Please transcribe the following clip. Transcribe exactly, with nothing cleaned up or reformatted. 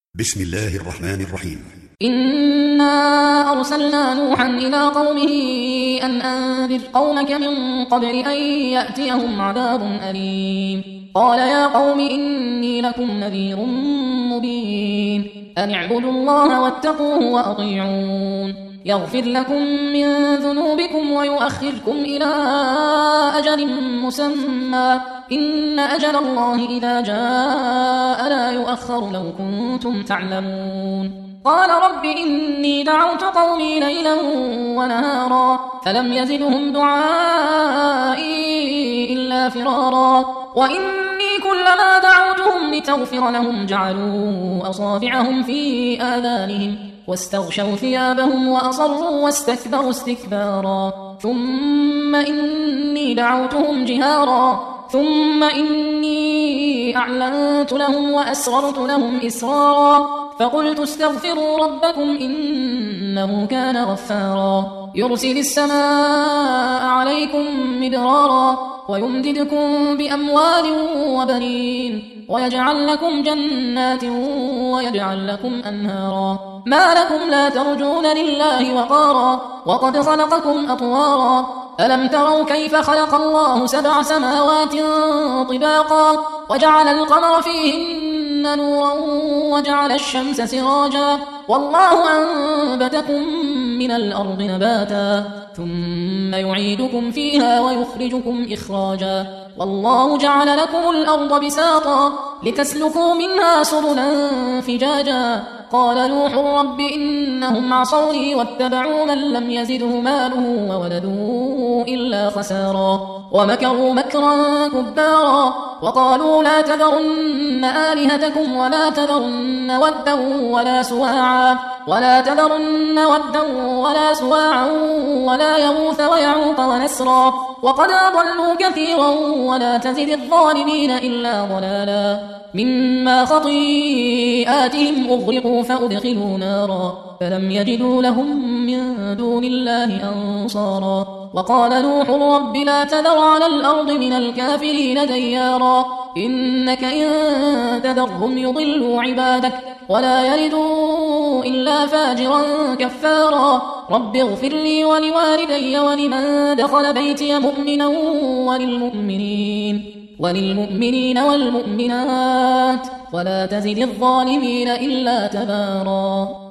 بسم الله الرحمن الرحيم. إنا أرسلنا نوحا إلى قومه أن أنذر قومك من قبل أن يأتيهم عذاب أليم. قال يا قوم إني لكم نذير مبين أن اعبدوا الله واتقوه وأطيعون يغفر لكم من ذنوبكم ويؤخركم إلى أجل مسمى إن أجل الله إذا جاء لا يؤخر لو كنتم تعلمون. قال رب إني دعوت قومي ليلا ونهارا فلم يزدهم دعائي إلا فرارا وإني كلما دعوتهم لتغفر لهم جعلوا أصابعهم في آذانهم واستغشوا ثيابهم وأصروا واستكبروا استكبارا ثم إني دعوتهم جهارا ثم إني أعلنت لهم وأسررت لهم إسرارا فقلت استغفروا ربكم إنه كان غفارا يرسل السماء عليكم مدرارا ويمددكم بأموال وبنين ويجعل لكم جنات ويجعل لكم أنهارا ما لكم لا ترجون لله وقارا وقد خلقكم أطوارا ألم تروا كيف خلق الله سبع سماوات طباقا وجعل القمر فيهن نورا وجعل الشمس سراجا والله أنبتكم من الأرض نباتا ثم يعيدكم فيها ويخرجكم إخراجا والله جعل لكم الأرض بساطا لتسلكوا منها سبلا فجاجا قال نوح رب إنهم عصوني واتبعوا من لم يزده ماله وولده إلا خسارا ومكروا مكرا كبارا وقالوا لا تذرن آلهتكم ولا تذرن ودا ولا سواعا ولا تذرن ودا ولا سواعا ولا يغوث ويعوق ونسرا وقد أضلوا كثيرا ولا تزد الظالمين إلا ضلالا مما خطيئاتهم أغرقوا فأدخلوا نارا فلم يجدوا لهم من دون الله أنصارا وقال نوح رب لا تذر على الأرض من الكافرين ديارا إنك إن تذرهم يضلوا عبادك ولا يلدوا إلا فاجرا كفارا رب اغفر لي ولوالدي ولمن دخل بيتي مؤمنا وللمؤمنين وللمؤمنين والمؤمنات ولا تزد الظالمين إلا تبارا.